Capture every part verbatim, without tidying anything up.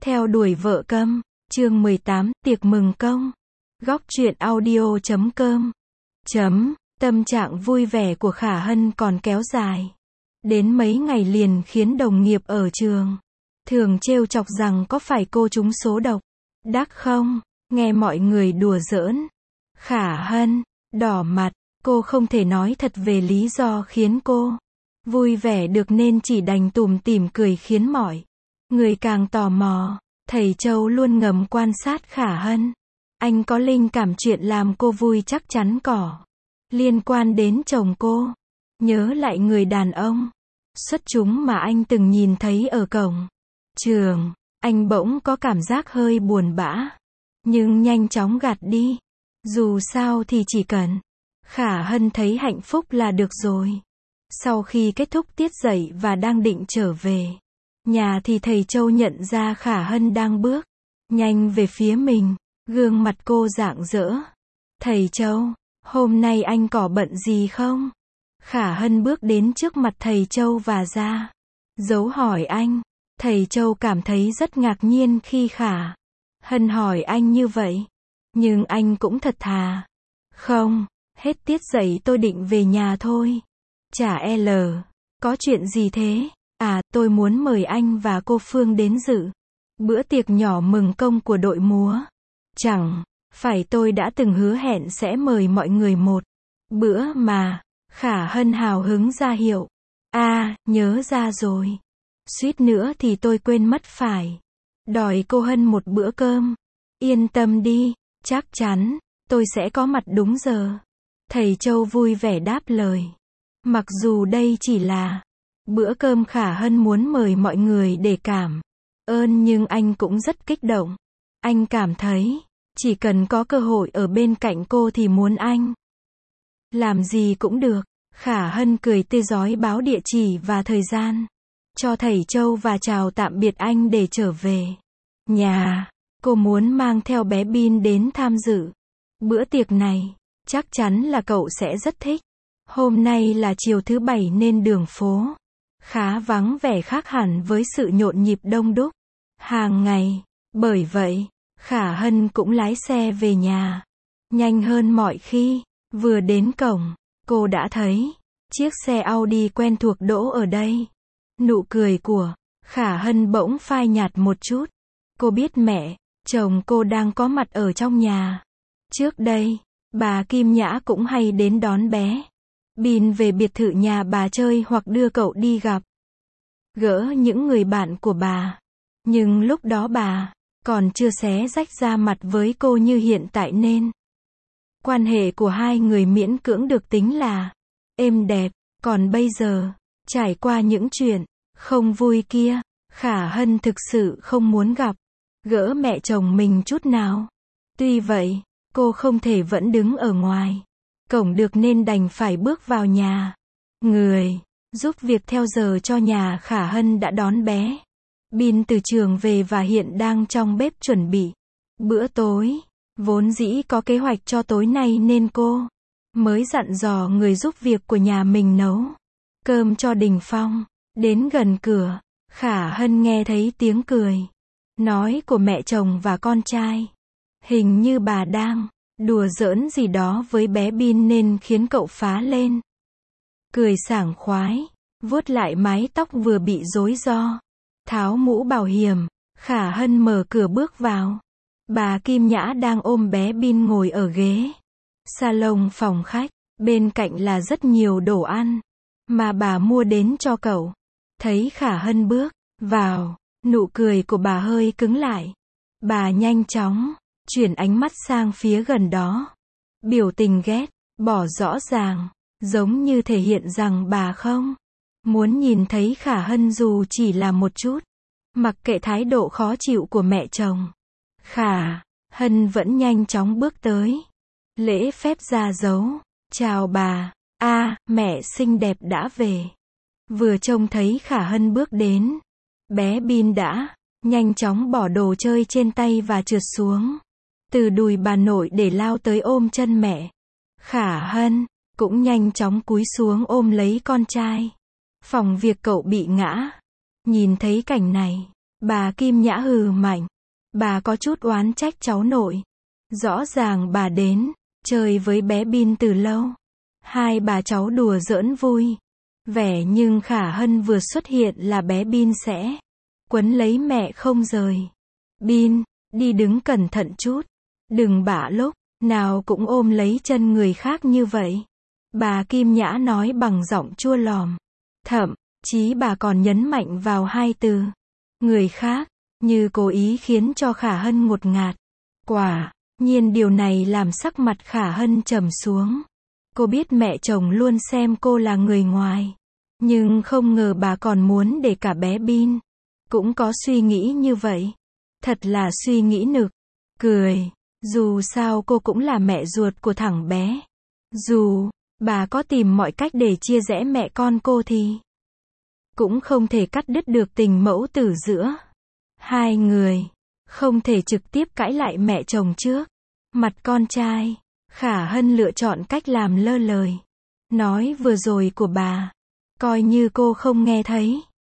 Theo đuổi vợ câm, chương mười tám, tiệc mừng công. Góc truyện audio chấm com. Chấm, tâm trạng vui vẻ của Khả Hân còn kéo dài. Đến mấy ngày liền khiến đồng nghiệp ở trường thường trêu chọc rằng có phải cô trúng số độc. Đắc không? Nghe mọi người đùa giỡn. Khả Hân đỏ mặt, cô không thể nói thật về lý do khiến cô vui vẻ được nên chỉ đành tủm tỉm cười khiến mọi người càng tò mò. Thầy Châu luôn ngầm quan sát Khả Hân. Anh có linh cảm chuyện làm cô vui chắc chắn có liên quan đến chồng cô. Nhớ lại người đàn ông xuất chúng mà anh từng nhìn thấy ở cổng trường, anh bỗng có cảm giác hơi buồn bã, nhưng nhanh chóng gạt đi. Dù sao thì chỉ cần Khả Hân thấy hạnh phúc là được rồi. Sau khi kết thúc tiết dạy và đang định trở về nhà thì thầy Châu nhận ra Khả Hân đang bước nhanh về phía mình. Gương mặt cô rạng rỡ. Thầy Châu, hôm nay anh có bận gì không? Khả Hân bước đến trước mặt thầy Châu và ra dấu hỏi anh. Thầy Châu cảm thấy rất ngạc nhiên khi Khả Hân hỏi anh như vậy. Nhưng anh cũng thật thà. Không, hết tiết dạy tôi định về nhà thôi. Chả L. Có chuyện gì thế? À, tôi muốn mời anh và cô Phương đến dự bữa tiệc nhỏ mừng công của đội múa. Chẳng phải tôi đã từng hứa hẹn sẽ mời mọi người một bữa mà. Khả Hân hào hứng ra hiệu. À, nhớ ra rồi. Suýt nữa thì tôi quên mất phải đòi cô Hân một bữa cơm. Yên tâm đi, chắc chắn tôi sẽ có mặt đúng giờ. Thầy Châu vui vẻ đáp lời. Mặc dù đây chỉ là bữa cơm Khả Hân muốn mời mọi người để cảm ơn, nhưng anh cũng rất kích động. Anh cảm thấy chỉ cần có cơ hội ở bên cạnh cô thì muốn anh làm gì cũng được. Khả Hân cười tươi rói báo địa chỉ và thời gian cho thầy Châu và chào tạm biệt anh để trở về nhà. Cô muốn mang theo bé Bin đến tham dự bữa tiệc này. Chắc chắn là cậu sẽ rất thích. Hôm nay là chiều thứ bảy nên đường phố khá vắng vẻ, khác hẳn với sự nhộn nhịp đông đúc hàng ngày. Bởi vậy, Khả Hân cũng lái xe về nhà nhanh hơn mọi khi. Vừa đến cổng, cô đã thấy chiếc xe Audi quen thuộc đỗ ở đây. Nụ cười của Khả Hân bỗng phai nhạt một chút. Cô biết mẹ chồng cô đang có mặt ở trong nhà. Trước đây, bà Kim Nhã cũng hay đến đón bé Bin về biệt thự nhà bà chơi hoặc đưa cậu đi gặp gỡ những người bạn của bà. Nhưng lúc đó bà còn chưa xé rách ra mặt với cô như hiện tại nên quan hệ của hai người miễn cưỡng được tính là êm đẹp. Còn bây giờ, trải qua những chuyện không vui kia, Khả Hân thực sự không muốn gặp gỡ mẹ chồng mình chút nào. Tuy vậy, cô không thể vẫn đứng ở ngoài cổng được nên đành phải bước vào nhà. Người giúp việc theo giờ cho nhà Khả Hân đã đón bé Bin từ trường về và hiện đang trong bếp chuẩn bị bữa tối. Vốn dĩ có kế hoạch cho tối nay nên cô mới dặn dò người giúp việc của nhà mình nấu cơm cho Đình Phong. Đến gần cửa, Khả Hân nghe thấy tiếng cười nói của mẹ chồng và con trai. Hình như bà đang đùa giỡn gì đó với bé Bin nên khiến cậu phá lên cười sảng khoái, vuốt lại mái tóc vừa bị rối ro, tháo mũ bảo hiểm. Khả Hân mở cửa bước vào. Bà Kim Nhã đang ôm bé Bin ngồi ở ghế salon phòng khách. Bên cạnh là rất nhiều đồ ăn mà bà mua đến cho cậu. Thấy Khả Hân bước vào, nụ cười của bà hơi cứng lại. Bà nhanh chóng chuyển ánh mắt sang phía gần đó. Biểu tình ghét bỏ rõ ràng, giống như thể hiện rằng bà không muốn nhìn thấy Khả Hân dù chỉ là một chút. Mặc kệ thái độ khó chịu của mẹ chồng, Khả Hân vẫn nhanh chóng bước tới. Lễ phép ra dấu. Chào bà. A, à, mẹ xinh đẹp đã về. Vừa trông thấy Khả Hân bước đến, bé Bin đã nhanh chóng bỏ đồ chơi trên tay và trượt xuống từ đùi bà nội để lao tới ôm chân mẹ. Khả Hân cũng nhanh chóng cúi xuống ôm lấy con trai. Phòng việc cậu bị ngã. Nhìn thấy cảnh này, Bà Kim Nhã hừ mạnh. Bà có chút oán trách cháu nội. Rõ ràng bà đến, chơi với bé Bin từ lâu. Hai bà cháu đùa giỡn vui. Vẻ nhưng Khả Hân vừa xuất hiện là bé Bin sẽ quấn lấy mẹ không rời. Bin, đi đứng cẩn thận chút. Đừng bạ lúc nào cũng ôm lấy chân người khác như vậy. Bà Kim Nhã nói bằng giọng chua lòm. Thậm chí bà còn nhấn mạnh vào hai từ người khác, như cố ý khiến cho Khả Hân ngột ngạt. Quả nhiên điều này làm sắc mặt Khả Hân trầm xuống. Cô biết mẹ chồng luôn xem cô là người ngoài. Nhưng không ngờ bà còn muốn để cả bé Bin cũng có suy nghĩ như vậy. Thật là suy nghĩ nực. Cười. Dù sao cô cũng là mẹ ruột của thằng bé. Dù bà có tìm mọi cách để chia rẽ mẹ con cô thì cũng không thể cắt đứt được tình mẫu tử giữa hai người. Không thể trực tiếp cãi lại mẹ chồng trước mặt con trai. Khả Hân lựa chọn cách làm lơ lời nói vừa rồi của bà, coi như cô không nghe thấy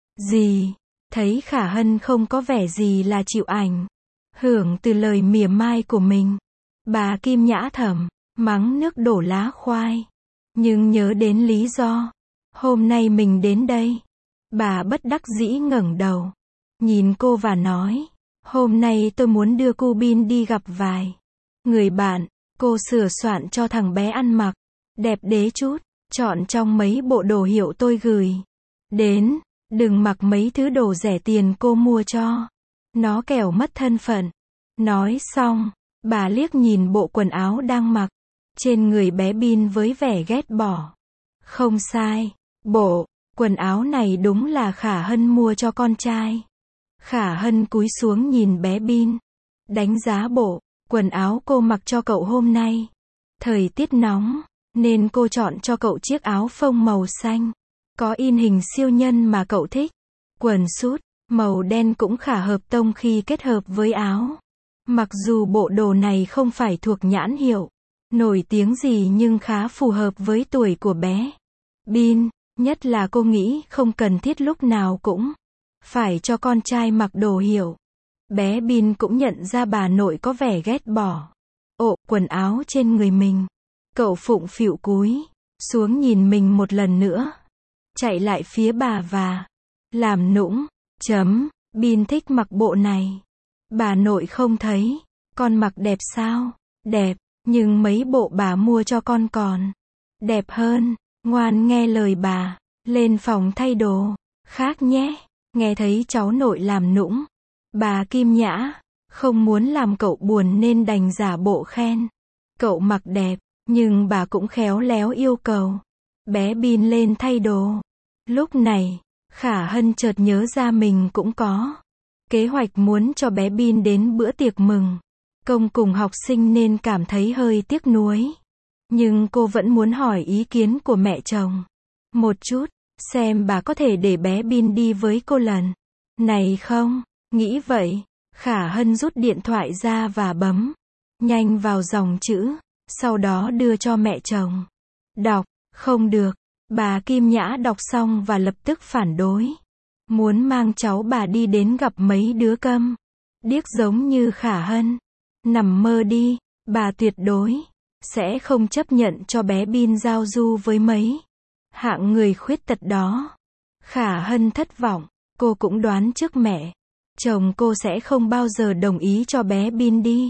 gì. Thấy Khả Hân không có vẻ gì là chịu ảnh hưởng từ lời mỉa mai của mình, bà Kim Nhã thầm mắng nước đổ lá khoai. Nhưng nhớ đến lý do hôm nay mình đến đây, bà bất đắc dĩ ngẩng đầu nhìn cô và nói, hôm nay tôi muốn đưa cô Bin đi gặp vài người bạn. Cô sửa soạn cho thằng bé ăn mặc đẹp đẽ chút, chọn trong mấy bộ đồ hiệu tôi gửi đến. Đừng mặc mấy thứ đồ rẻ tiền cô mua cho nó, kẻo mất thân phận. Nói xong, bà liếc nhìn bộ quần áo đang mặc trên người bé Bin với vẻ ghét bỏ. Không sai, bộ quần áo này đúng là Khả Hân mua cho con trai. Khả Hân cúi xuống nhìn bé Bin, đánh giá bộ quần áo cô mặc cho cậu hôm nay. Thời tiết nóng, nên cô chọn cho cậu chiếc áo phông màu xanh, có in hình siêu nhân mà cậu thích. Quần sút màu đen cũng khá hợp tông khi kết hợp với áo. Mặc dù bộ đồ này không phải thuộc nhãn hiệu nổi tiếng gì nhưng khá phù hợp với tuổi của bé Bin. Nhất là cô nghĩ không cần thiết lúc nào cũng phải cho con trai mặc đồ hiệu. Bé Bin cũng nhận ra bà nội có vẻ ghét bỏ ộ quần áo trên người mình. Cậu phụng phịu cúi xuống nhìn mình một lần nữa, chạy lại phía bà và làm nũng. Chấm, Bin thích mặc bộ này. Bà nội không thấy con mặc đẹp sao? Đẹp, nhưng mấy bộ bà mua cho con còn đẹp hơn. Ngoan nghe lời bà, lên phòng thay đồ khác nhé. Nghe thấy cháu nội làm nũng, bà Kim Nhã không muốn làm cậu buồn nên đành giả bộ khen cậu mặc đẹp, nhưng bà cũng khéo léo yêu cầu bé Bin lên thay đồ. Lúc này, Khả Hân chợt nhớ ra mình cũng có kế hoạch muốn cho bé Bin đến bữa tiệc mừng công cùng học sinh nên cảm thấy hơi tiếc nuối. Nhưng cô vẫn muốn hỏi ý kiến của mẹ chồng một chút, xem bà có thể để bé Bin đi với cô lần này không. Nghĩ vậy, Khả Hân rút điện thoại ra và bấm nhanh vào dòng chữ, sau đó đưa cho mẹ chồng đọc. Không được. Bà Kim Nhã đọc xong và lập tức phản đối. Muốn mang cháu bà đi đến gặp mấy đứa câm điếc giống như Khả Hân. Nằm mơ đi, bà tuyệt đối sẽ không chấp nhận cho bé Bin giao du với mấy hạng người khuyết tật đó. Khả Hân thất vọng, cô cũng đoán trước mẹ chồng cô sẽ không bao giờ đồng ý cho bé Bin đi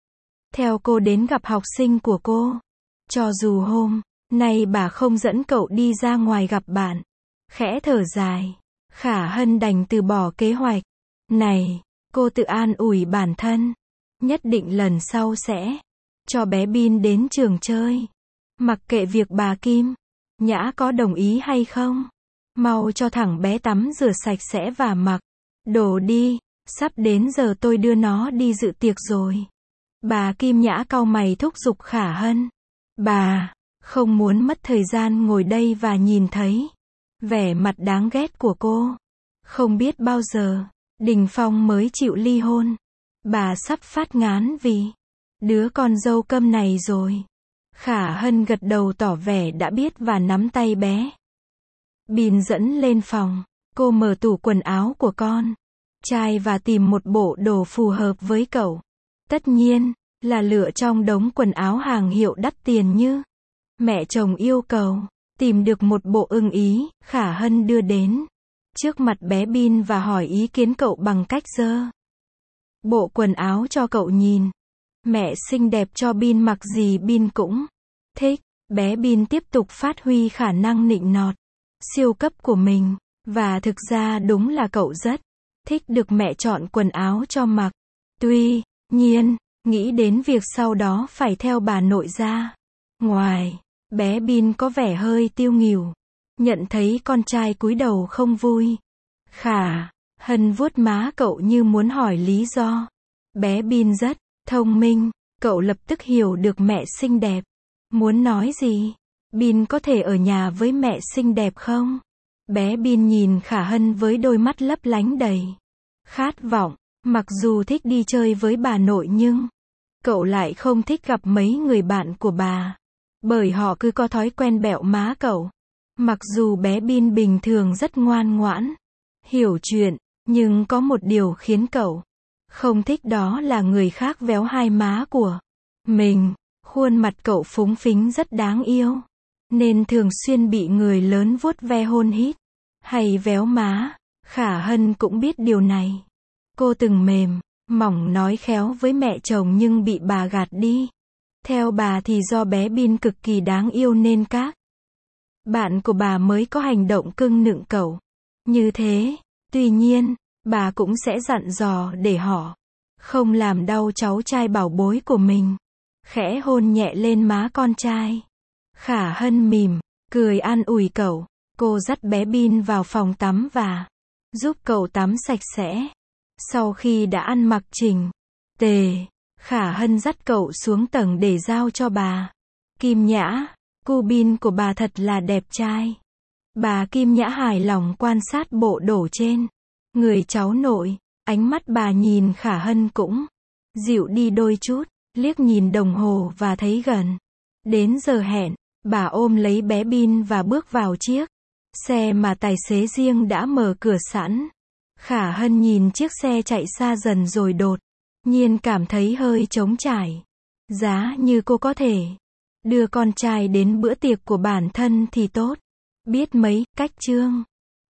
theo cô đến gặp học sinh của cô. Cho dù hôm nay bà không dẫn cậu đi ra ngoài gặp bạn. Khẽ thở dài, Khả Hân đành từ bỏ kế hoạch này. Cô tự an ủi bản thân, nhất định lần sau sẽ cho bé Bin đến trường chơi. Mặc kệ việc bà Kim Nhã có đồng ý hay không, mau cho thằng bé tắm rửa sạch sẽ và mặc đồ đi. Sắp đến giờ tôi đưa nó đi dự tiệc rồi. Bà Kim Nhã cau mày thúc giục Khả Hân. Bà không muốn mất thời gian ngồi đây và nhìn thấy vẻ mặt đáng ghét của cô. Không biết bao giờ Đình Phong mới chịu ly hôn. Bà sắp phát ngán vì đứa con dâu câm này rồi. Khả Hân gật đầu tỏ vẻ đã biết và nắm tay bé Bin dẫn lên phòng. Cô mở tủ quần áo của con trai và tìm một bộ đồ phù hợp với cậu. Tất nhiên, là lựa trong đống quần áo hàng hiệu đắt tiền như mẹ chồng yêu cầu. Tìm được một bộ ưng ý, Khả Hân đưa đến trước mặt bé Bin và hỏi ý kiến cậu bằng cách giơ bộ quần áo cho cậu nhìn. Mẹ xinh đẹp cho Bin mặc gì Bin cũng thích. Bé Bin tiếp tục phát huy khả năng nịnh nọt siêu cấp của mình. Và thực ra đúng là cậu rất thích được mẹ chọn quần áo cho mặc. Tuy nhiên, nghĩ đến việc sau đó phải theo bà nội ra ngoài, bé Bin có vẻ hơi tiêu nghỉu. Nhận thấy con trai cúi đầu không vui, Khả Hân vuốt má cậu như muốn hỏi lý do. Bé Bin rất thông minh, cậu lập tức hiểu được mẹ xinh đẹp muốn nói gì. Bin có thể ở nhà với mẹ xinh đẹp không? Bé Bin nhìn Khả Hân với đôi mắt lấp lánh đầy khát vọng. Mặc dù thích đi chơi với bà nội nhưng cậu lại không thích gặp mấy người bạn của bà, bởi họ cứ có thói quen bẹo má cậu. Mặc dù bé Bin bình thường rất ngoan ngoãn, hiểu chuyện, nhưng có một điều khiến cậu không thích, đó là người khác véo hai má của mình. Khuôn mặt cậu phúng phính rất đáng yêu, nên thường xuyên bị người lớn vuốt ve hôn hít hay véo má. Khả Hân cũng biết điều này. Cô từng mềm mỏng nói khéo với mẹ chồng nhưng bị bà gạt đi. Theo bà thì do bé Bin cực kỳ đáng yêu nên các bạn của bà mới có hành động cưng nựng cậu như thế. Tuy nhiên, bà cũng sẽ dặn dò để họ không làm đau cháu trai bảo bối của mình. Khẽ hôn nhẹ lên má con trai, Khả Hân mỉm cười an ủi cậu. Cô dắt bé Bin vào phòng tắm và giúp cậu tắm sạch sẽ. Sau khi đã ăn mặc chỉnh tề, Khả Hân dắt cậu xuống tầng để giao cho bà Kim Nhã. Cu Bin của bà thật là đẹp trai. Bà Kim Nhã hài lòng quan sát bộ đồ trên người cháu nội. Ánh mắt bà nhìn Khả Hân cũng dịu đi đôi chút. Liếc nhìn đồng hồ và thấy gần đến giờ hẹn, bà ôm lấy bé Bin và bước vào chiếc xe mà tài xế riêng đã mở cửa sẵn. Khả Hân nhìn chiếc xe chạy xa dần rồi đột nhiên cảm thấy hơi trống trải. Giá như cô có thể đưa con trai đến bữa tiệc của bản thân thì tốt biết mấy. Cách chương